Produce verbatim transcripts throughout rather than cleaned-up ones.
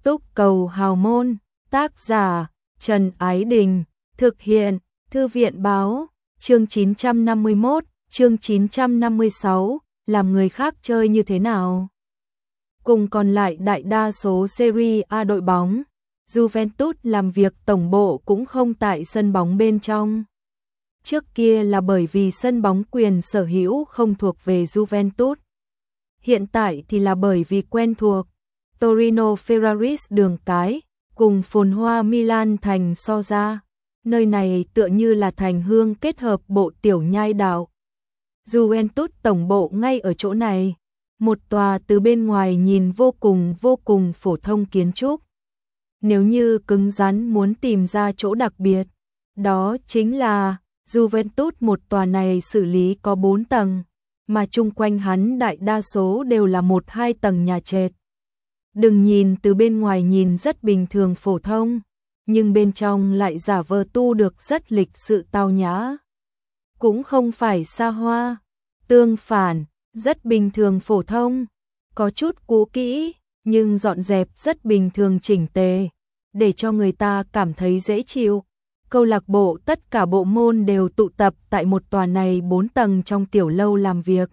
Túc cầu hào môn, tác giả Trần Ái Đình, thực hiện Thư viện Báo, chương chín trăm năm mươi mốt, chương chín trăm năm mươi sáu, làm người khác chơi như thế nào? Cùng còn lại đại đa số Serie A đội bóng, Juventus làm việc tổng bộ cũng không tại sân bóng bên trong. Trước kia là bởi vì sân bóng quyền sở hữu không thuộc về Juventus. Hiện tại thì là bởi vì quen thuộc. Torino Ferraris đường cái, cùng phồn hoa Milan thành so ra. Nơi này tựa như là thành hương kết hợp bộ tiểu nhai đảo. Juventus tổng bộ ngay ở chỗ này. Một tòa từ bên ngoài nhìn vô cùng vô cùng phổ thông kiến trúc. Nếu như cứng rắn muốn tìm ra chỗ đặc biệt, đó chính là Juventus một tòa này xử lý có bốn tầng, mà chung quanh hắn đại đa số đều là một hai tầng nhà trệt. Đừng nhìn từ bên ngoài nhìn rất bình thường phổ thông, nhưng bên trong lại giả vờ tu được rất lịch sự tao nhã. Cũng không phải xa hoa, tương phản, rất bình thường phổ thông, có chút cũ kỹ, nhưng dọn dẹp rất bình thường chỉnh tề, để cho người ta cảm thấy dễ chịu. Câu lạc bộ tất cả bộ môn đều tụ tập tại một tòa này bốn tầng trong tiểu lâu làm việc.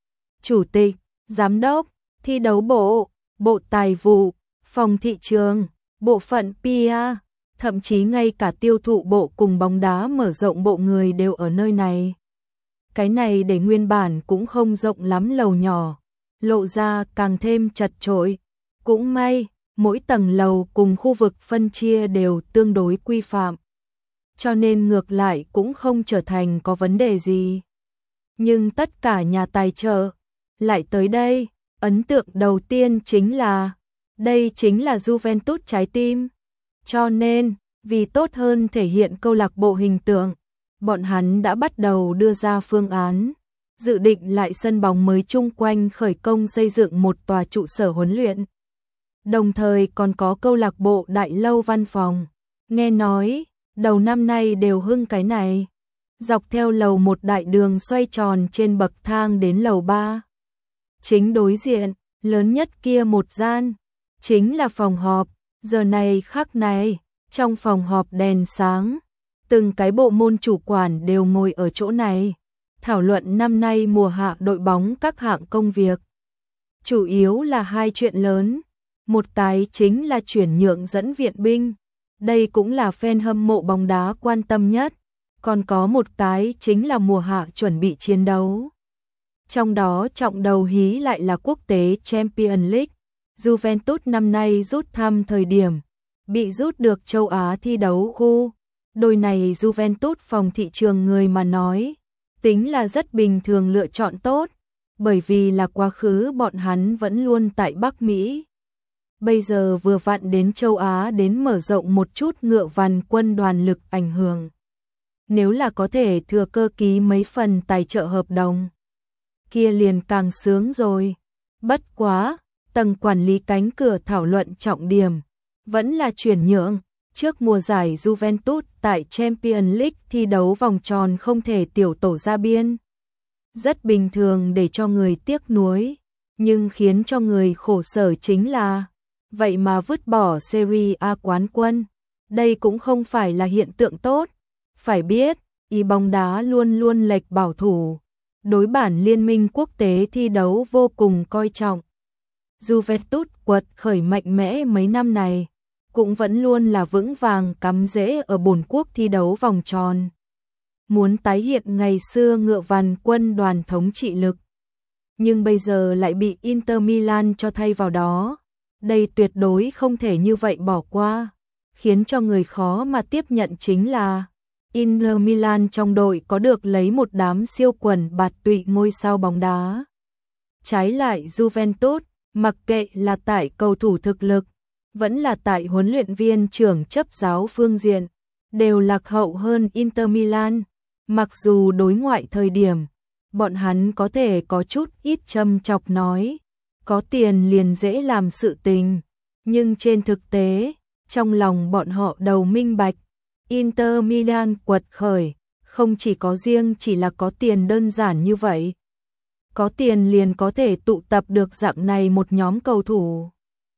Chủ tịch, giám đốc, thi đấu bộ, bộ tài vụ, phòng thị trường, bộ phận pê e, thậm chí ngay cả tiêu thụ bộ cùng bóng đá mở rộng bộ người đều ở nơi này. Cái này để nguyên bản cũng không rộng lắm lầu nhỏ, lộ ra càng thêm chật chội. Cũng may, mỗi tầng lầu cùng khu vực phân chia đều tương đối quy phạm, cho nên ngược lại cũng không trở thành có vấn đề gì. Nhưng tất cả nhà tài trợ lại tới đây, ấn tượng đầu tiên chính là đây chính là Juventus trái tim. Cho nên, vì tốt hơn thể hiện câu lạc bộ hình tượng, bọn hắn đã bắt đầu đưa ra phương án, dự định lại sân bóng mới chung quanh khởi công xây dựng một tòa trụ sở huấn luyện. Đồng thời còn có câu lạc bộ đại lâu văn phòng. Nghe nói, đầu năm nay đều hưng cái này. Dọc theo lầu một đại đường xoay tròn trên bậc thang đến lầu ba. Chính đối diện, lớn nhất kia một gian, chính là phòng họp. Giờ này khắc này, trong phòng họp đèn sáng, từng cái bộ môn chủ quản đều ngồi ở chỗ này, thảo luận năm nay mùa hạ đội bóng các hạng công việc. Chủ yếu là hai chuyện lớn, một cái chính là chuyển nhượng dẫn viện binh, đây cũng là fan hâm mộ bóng đá quan tâm nhất, còn có một cái chính là mùa hạ chuẩn bị chiến đấu. Trong đó trọng đầu hí lại là quốc tế Champions League. Juventus năm nay rút thăm thời điểm, bị rút được châu Á thi đấu khu. Đôi này Juventus phòng thị trường người mà nói, tính là rất bình thường lựa chọn tốt, bởi vì là quá khứ bọn hắn vẫn luôn tại Bắc Mỹ. Bây giờ vừa vặn đến châu Á đến mở rộng một chút ngựa vằn quân đoàn lực ảnh hưởng. Nếu là có thể thừa cơ ký mấy phần tài trợ hợp đồng, kia liền càng sướng rồi. Bất quá, tầng quản lý cánh cửa thảo luận trọng điểm vẫn là chuyển nhượng. Trước mùa giải Juventus tại Champions League thi đấu vòng tròn không thể tiểu tổ ra biên. Rất bình thường để cho người tiếc nuối, nhưng khiến cho người khổ sở chính là vậy mà vứt bỏ Serie A quán quân. Đây cũng không phải là hiện tượng tốt. Phải biết, y bóng đá luôn luôn lệch bảo thủ, đối bản liên minh quốc tế thi đấu vô cùng coi trọng. Juventus quật khởi mạnh mẽ mấy năm này, cũng vẫn luôn là vững vàng cắm rễ ở bổn quốc thi đấu vòng tròn. Muốn tái hiện ngày xưa ngựa vằn quân đoàn thống trị lực, nhưng bây giờ lại bị Inter Milan cho thay vào đó. Đây tuyệt đối không thể như vậy bỏ qua, khiến cho người khó mà tiếp nhận chính là Inter Milan trong đội có được lấy một đám siêu quần bạt tụy ngôi sao bóng đá. Trái lại Juventus, mặc kệ là tại cầu thủ thực lực, vẫn là tại huấn luyện viên trưởng chấp giáo phương diện, đều lạc hậu hơn Inter Milan. Mặc dù đối ngoại thời điểm, bọn hắn có thể có chút ít châm chọc nói, có tiền liền dễ làm sự tình, nhưng trên thực tế, trong lòng bọn họ đầu minh bạch, Inter Milan quật khởi, không chỉ có riêng chỉ là có tiền đơn giản như vậy. Có tiền liền có thể tụ tập được dạng này một nhóm cầu thủ.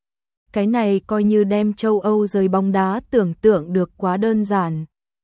Cái này coi như đem châu Âu giới bóng đá tưởng tượng được quá đơn giản.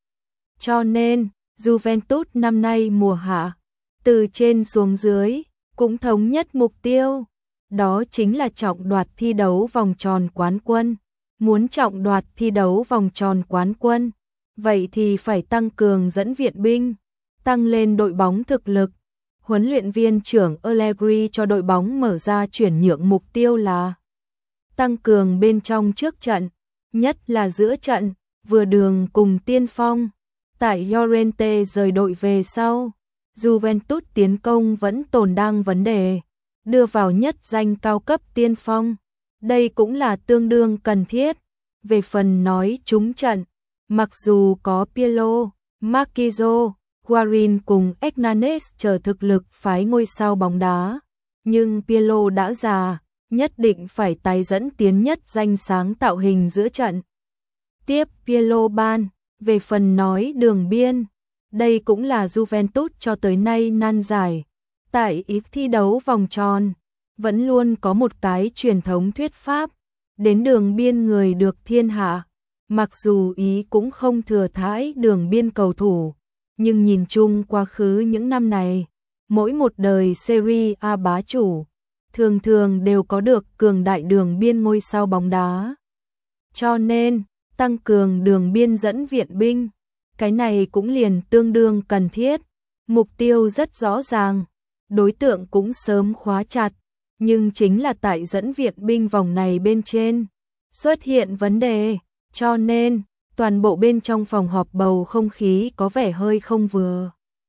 Cho nên, Juventus năm nay mùa hạ, từ trên xuống dưới, cũng thống nhất mục tiêu. Đó chính là trọng đoạt thi đấu vòng tròn quán quân. Muốn trọng đoạt thi đấu vòng tròn quán quân, vậy thì phải tăng cường dẫn viện binh, tăng lên đội bóng thực lực. Huấn luyện viên trưởng Allegri cho đội bóng mở ra chuyển nhượng mục tiêu là tăng cường bên trong trước trận, nhất là giữa trận, vừa đường cùng tiên phong. Tại Llorente rời đội về sau, Juventus tiến công vẫn tồn đang vấn đề, đưa vào nhất danh cao cấp tiên phong. Đây cũng là tương đương cần thiết. Về phần nói trúng trận, mặc dù có Pirlo, Marquinhos, Guarin cùng Hernanes chờ thực lực phái ngôi sao bóng đá, nhưng Pirlo đã già, nhất định phải tái dẫn tiến nhất danh sáng tạo hình giữa trận. Tiếp Pirlo ban, về phần nói đường biên, đây cũng là Juventus cho tới nay nan giải. Tại ít thi đấu vòng tròn, vẫn luôn có một cái truyền thống thuyết pháp, đến đường biên người được thiên hạ. Mặc dù Ý cũng không thừa thãi đường biên cầu thủ, nhưng nhìn chung quá khứ những năm này, mỗi một đời Serie A bá chủ, thường thường đều có được cường đại đường biên ngôi sao bóng đá. Cho nên, tăng cường đường biên dẫn viện binh, cái này cũng liền tương đương cần thiết. Mục tiêu rất rõ ràng, đối tượng cũng sớm khóa chặt, nhưng chính là tại dẫn viện binh vòng này bên trên xuất hiện vấn đề, cho nên toàn bộ bên trong phòng họp bầu không khí có vẻ hơi không vừa.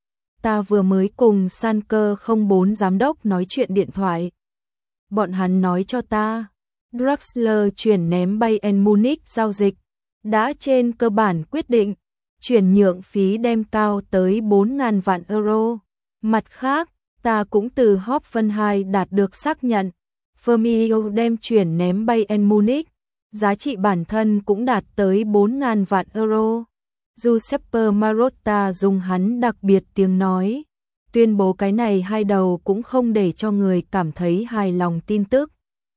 Ta vừa mới cùng Sanker không bốn giám đốc nói chuyện điện thoại. Bọn hắn nói cho ta, Draxler chuyển ném Bayern Munich giao dịch, đã trên cơ bản quyết định, chuyển nhượng phí đem cao tới bốn nghìn vạn euro. Mặt khác, ta cũng từ Hoffenheim đạt được xác nhận, Firmino đem chuyển ném Bayern Munich, giá trị bản thân cũng đạt tới bốn nghìn vạn euro. Giuseppe Marotta dùng hắn đặc biệt tiếng nói, tuyên bố cái này hai đầu cũng không để cho người cảm thấy hài lòng tin tức.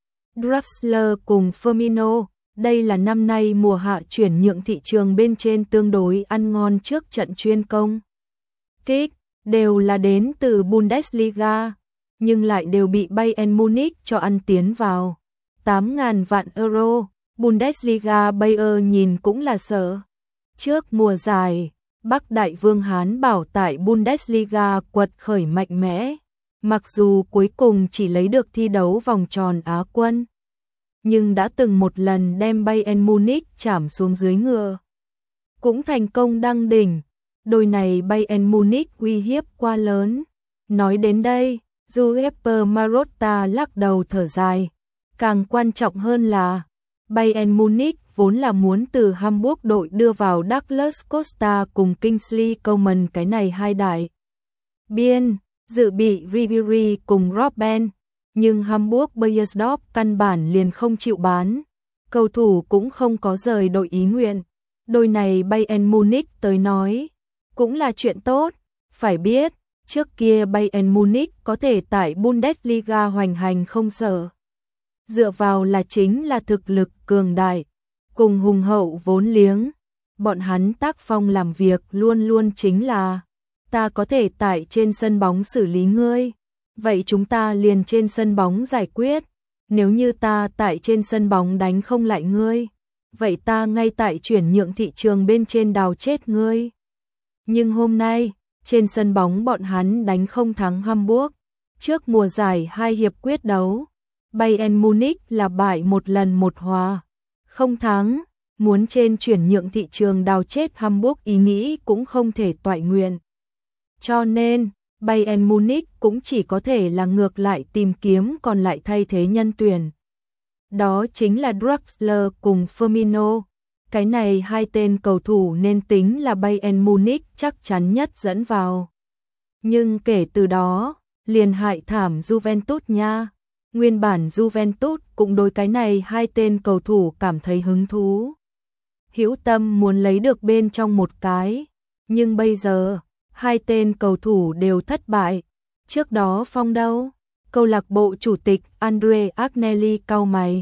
Draxler cùng Firmino, đây là năm nay mùa hạ chuyển nhượng thị trường bên trên tương đối ăn ngon trước trận chuyên công. Kích, đều là đến từ Bundesliga, nhưng lại đều bị Bayern Munich cho ăn tiến vào. tám nghìn vạn euro, Bundesliga Bayern nhìn cũng là sợ. Trước mùa giải, Bắc Đại Vương Hán Bảo tại Bundesliga quật khởi mạnh mẽ, mặc dù cuối cùng chỉ lấy được thi đấu vòng tròn Á quân, nhưng đã từng một lần đem Bayern Munich chảm xuống dưới ngựa. Cũng thành công đăng đỉnh, đôi này Bayern Munich uy hiếp quá lớn. Nói đến đây, Giuseppe Marotta lắc đầu thở dài. Càng quan trọng hơn là, Bayern Munich vốn là muốn từ Hamburg đội đưa vào Douglas Costa cùng Kingsley Coman cái này hai đại biên, dự bị Ribery cùng Robben, nhưng Hamburg Bayersdorf căn bản liền không chịu bán, cầu thủ cũng không có rời đội ý nguyện. Đôi này Bayern Munich tới nói, cũng là chuyện tốt, phải biết, trước kia Bayern Munich có thể tại Bundesliga hoành hành không sợ. Dựa vào là chính là thực lực cường đại, cùng hùng hậu vốn liếng, bọn hắn tác phong làm việc luôn luôn chính là, ta có thể tại trên sân bóng xử lý ngươi, vậy chúng ta liền trên sân bóng giải quyết, nếu như ta tại trên sân bóng đánh không lại ngươi, vậy ta ngay tại chuyển nhượng thị trường bên trên đào chết ngươi. Nhưng hôm nay, trên sân bóng bọn hắn đánh không thắng Hamburg, trước mùa giải hai hiệp quyết đấu, Bayern Munich là bại một lần một hòa, không thắng, muốn trên chuyển nhượng thị trường đào chết Hamburg ý nghĩ cũng không thể toại nguyện. Cho nên, Bayern Munich cũng chỉ có thể là ngược lại tìm kiếm còn lại thay thế nhân tuyển. Đó chính là Draxler cùng Firmino. Cái này hai tên cầu thủ nên tính là Bayern Munich chắc chắn nhất dẫn vào. Nhưng kể từ đó, liền hại thảm Juventus nha. Nguyên bản Juventus cũng đối cái này hai tên cầu thủ cảm thấy hứng thú. Hữu tâm muốn lấy được bên trong một cái, nhưng bây giờ, hai tên cầu thủ đều thất bại. Trước đó phong đâu? Câu lạc bộ chủ tịch Andre Agnelli cau mày.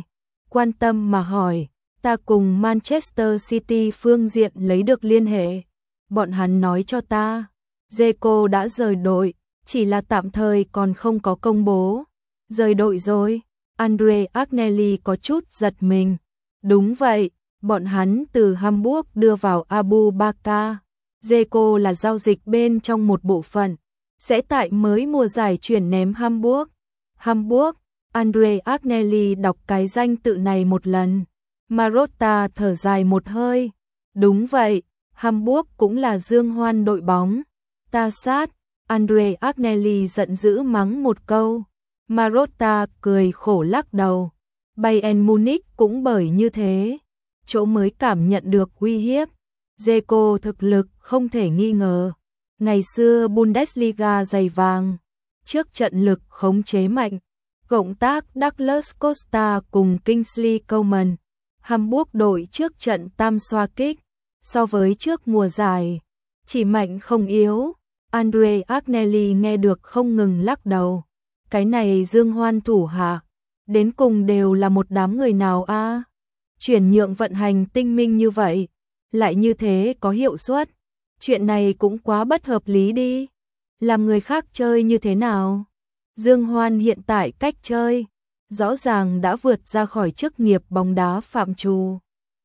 quan tâm mà hỏi, ta cùng Manchester City phương diện lấy được liên hệ. Bọn hắn nói cho ta, Dzeko đã rời đội, chỉ là tạm thời còn không có công bố. Rời đội rồi, Andre Agnelli có chút giật mình. Đúng vậy, bọn hắn từ Hamburg đưa vào Abu Bakar. Dzeko là giao dịch bên trong một bộ phận, sẽ tại mới mùa giải chuyển ném Hamburg. Hamburg, Andre Agnelli đọc cái danh tự này một lần. Marotta thở dài một hơi. Đúng vậy, Hamburg cũng là dương hoan đội bóng. Ta sát, Andre Agnelli giận dữ mắng một câu. Marotta cười khổ lắc đầu. Bayern Munich cũng bởi như thế, chỗ mới cảm nhận được uy hiếp. Dzeko thực lực không thể nghi ngờ. Ngày xưa Bundesliga dày vàng, trước trận lực khống chế mạnh, cộng tác Douglas Costa cùng Kingsley Coman. Hamburg đội trước trận tam xoa kích, so với trước mùa giải, chỉ mạnh không yếu. Andre Agnelli nghe được không ngừng lắc đầu. Cái này dương hoan thủ hạ, đến cùng đều là một đám người nào a? À? Chuyển nhượng vận hành tinh minh như vậy, lại như thế có hiệu suất. Chuyện này cũng quá bất hợp lý đi. Làm người khác chơi như thế nào? Dương Hoan hiện tại cách chơi, rõ ràng đã vượt ra khỏi chức nghiệp bóng đá phạm trù.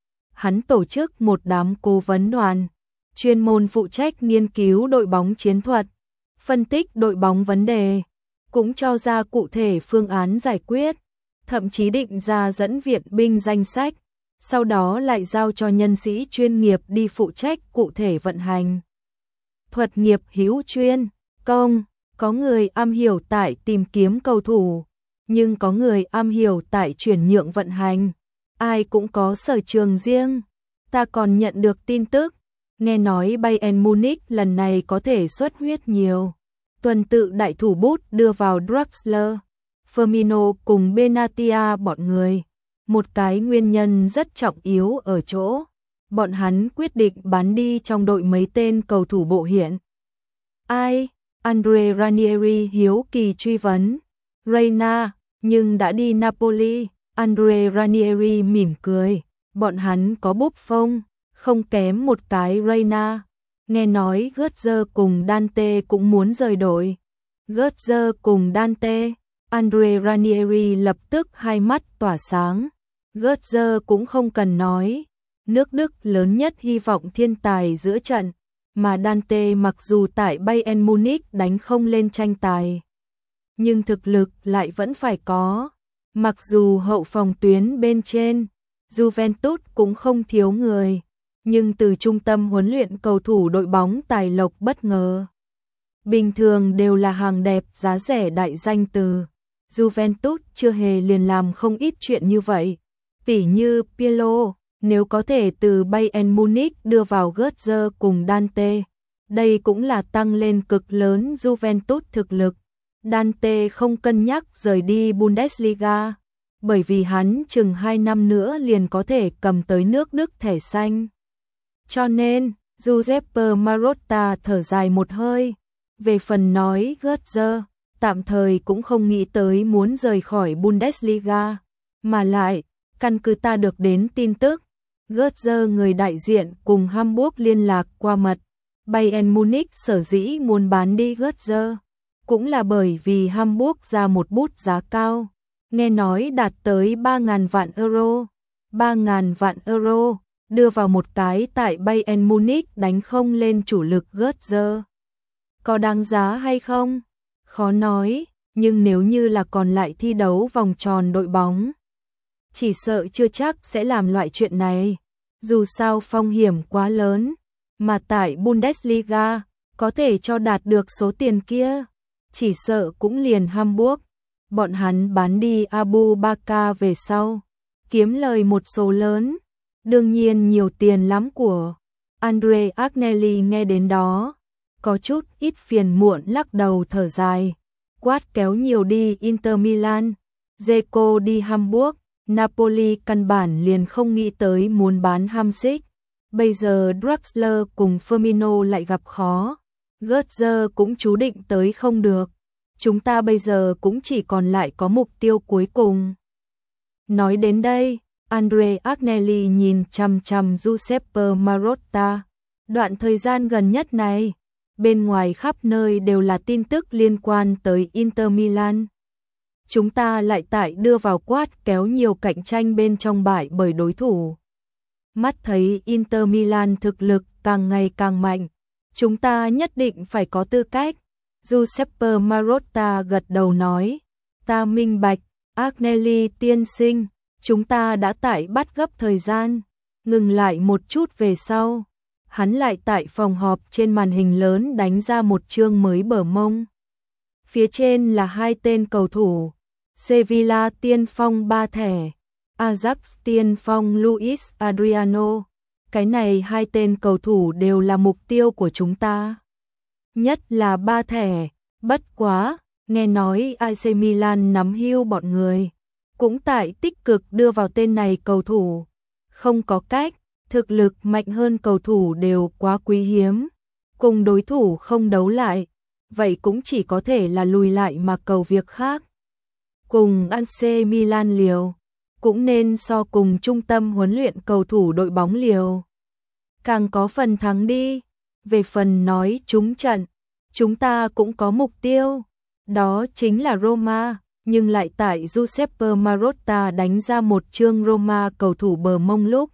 Hắn tổ chức một đám cố vấn đoàn, chuyên môn phụ trách nghiên cứu đội bóng chiến thuật, phân tích đội bóng vấn đề, cũng cho ra cụ thể phương án giải quyết, thậm chí định ra dẫn viện binh danh sách, sau đó lại giao cho nhân sĩ chuyên nghiệp đi phụ trách cụ thể vận hành. Thuật nghiệp hữu chuyên, công, có người am hiểu tại tìm kiếm cầu thủ, nhưng có người am hiểu tại chuyển nhượng vận hành. Ai cũng có sở trường riêng. Ta còn nhận được tin tức, nghe nói Bayern Munich lần này có thể xuất huyết nhiều. Tuần tự đại thủ bút đưa vào Draxler, Firmino cùng Benatia bọn người. Một cái nguyên nhân rất trọng yếu ở chỗ, bọn hắn quyết định bán đi trong đội mấy tên cầu thủ bộ hiện. Ai? Andre Ranieri hiếu kỳ truy vấn. Reina, nhưng đã đi Napoli. Andre Ranieri mỉm cười. Bọn hắn có Buffon, không kém một cái Reina. Nghe nói Götze cùng Dante cũng muốn rời đội. Götze cùng Dante. Andre Ranieri lập tức hai mắt tỏa sáng. Götze cũng không cần nói. Nước Đức lớn nhất hy vọng thiên tài giữa trận. Mà Dante mặc dù tại Bayern Munich đánh không lên tranh tài, nhưng thực lực lại vẫn phải có. Mặc dù hậu phòng tuyến bên trên, Juventus cũng không thiếu người, nhưng từ trung tâm huấn luyện cầu thủ đội bóng tài lộc bất ngờ. Bình thường đều là hàng đẹp giá rẻ đại danh từ. Juventus chưa hề liền làm không ít chuyện như vậy. Tỉ như Pirlo, nếu có thể từ Bayern Munich đưa vào Götze cùng Dante, đây cũng là tăng lên cực lớn Juventus thực lực. Dante không cân nhắc rời đi Bundesliga, bởi vì hắn chừng hai năm nữa liền có thể cầm tới nước Đức thẻ xanh. Cho nên, Giuseppe Marotta thở dài một hơi. Về phần nói Götze, tạm thời cũng không nghĩ tới muốn rời khỏi Bundesliga, mà lại, căn cứ ta được đến tin tức, Götze người đại diện cùng Hamburg liên lạc qua mật. Bayern Munich sở dĩ muốn bán đi Götze, cũng là bởi vì Hamburg ra một bút giá cao, nghe nói đạt tới ba nghìn vạn euro. ba nghìn vạn euro, đưa vào một cái tại Bayern Munich đánh không lên chủ lực Götze. Có đáng giá hay không? Khó nói, nhưng nếu như là còn lại thi đấu vòng tròn đội bóng, chỉ sợ chưa chắc sẽ làm loại chuyện này. Dù sao phong hiểm quá lớn, mà tại Bundesliga, có thể cho đạt được số tiền kia, chỉ sợ cũng liền Hamburg. Bọn hắn bán đi Abu Bakar về sau, kiếm lời một số lớn, đương nhiên nhiều tiền lắm của. Andre Agnelli nghe đến đó, có chút ít phiền muộn lắc đầu thở dài, quát kéo nhiều đi Inter Milan, Dzeko đi Hamburg. Napoli căn bản liền không nghĩ tới muốn bán Hamsik. Bây giờ Draxler cùng Firmino lại gặp khó. Götze cũng chú định tới không được. Chúng ta bây giờ cũng chỉ còn lại có mục tiêu cuối cùng. Nói đến đây, Andre Agnelli nhìn chằm chằm Giuseppe Marotta. Đoạn thời gian gần nhất này, bên ngoài khắp nơi đều là tin tức liên quan tới Inter Milan. Chúng ta lại tại đưa vào quát kéo nhiều cạnh tranh bên trong bại bởi đối thủ. Mắt thấy Inter Milan thực lực càng ngày càng mạnh, chúng ta nhất định phải có tư cách. Giuseppe Marotta gật đầu nói, ta minh bạch, Agnelli tiên sinh, chúng ta đã tại bắt gấp thời gian. Ngừng lại một chút về sau, hắn lại tại phòng họp trên màn hình lớn đánh ra một chương mới bờ mông. Phía trên là hai tên cầu thủ, Sevilla tiên phong ba thẻ, Ajax tiên phong Luis Adriano. Cái này hai tên cầu thủ đều là mục tiêu của chúng ta. Nhất là ba thẻ, bất quá, nghe nói a xê Milan nắm hưu bọn người. Cũng tại tích cực đưa vào tên này cầu thủ. Không có cách, thực lực mạnh hơn cầu thủ đều quá quý hiếm. Cùng đối thủ không đấu lại, vậy cũng chỉ có thể là lùi lại mà cầu việc khác. Cùng a xê Milan liều, cũng nên so cùng trung tâm huấn luyện cầu thủ đội bóng liều. Càng có phần thắng đi. Về phần nói trúng trận, chúng ta cũng có mục tiêu. Đó chính là Roma, nhưng lại tại Giuseppe Marotta đánh ra một chương Roma cầu thủ bờ mông lúc.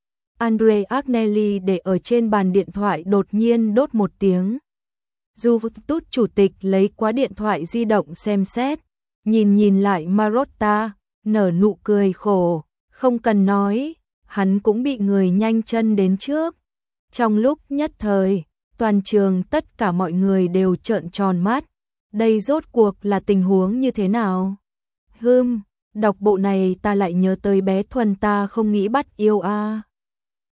Andre Agnelli để ở trên bàn điện thoại đột nhiên đốt một tiếng. Juventus chủ tịch lấy quá điện thoại di động xem xét, nhìn nhìn lại Marotta, nở nụ cười khổ, không cần nói, hắn cũng bị người nhanh chân đến trước. Trong lúc nhất thời, toàn trường tất cả mọi người đều trợn tròn mắt, đây rốt cuộc là tình huống như thế nào? Hừm, đọc bộ này ta lại nhớ tới bé Thuần ta không nghĩ bắt yêu a.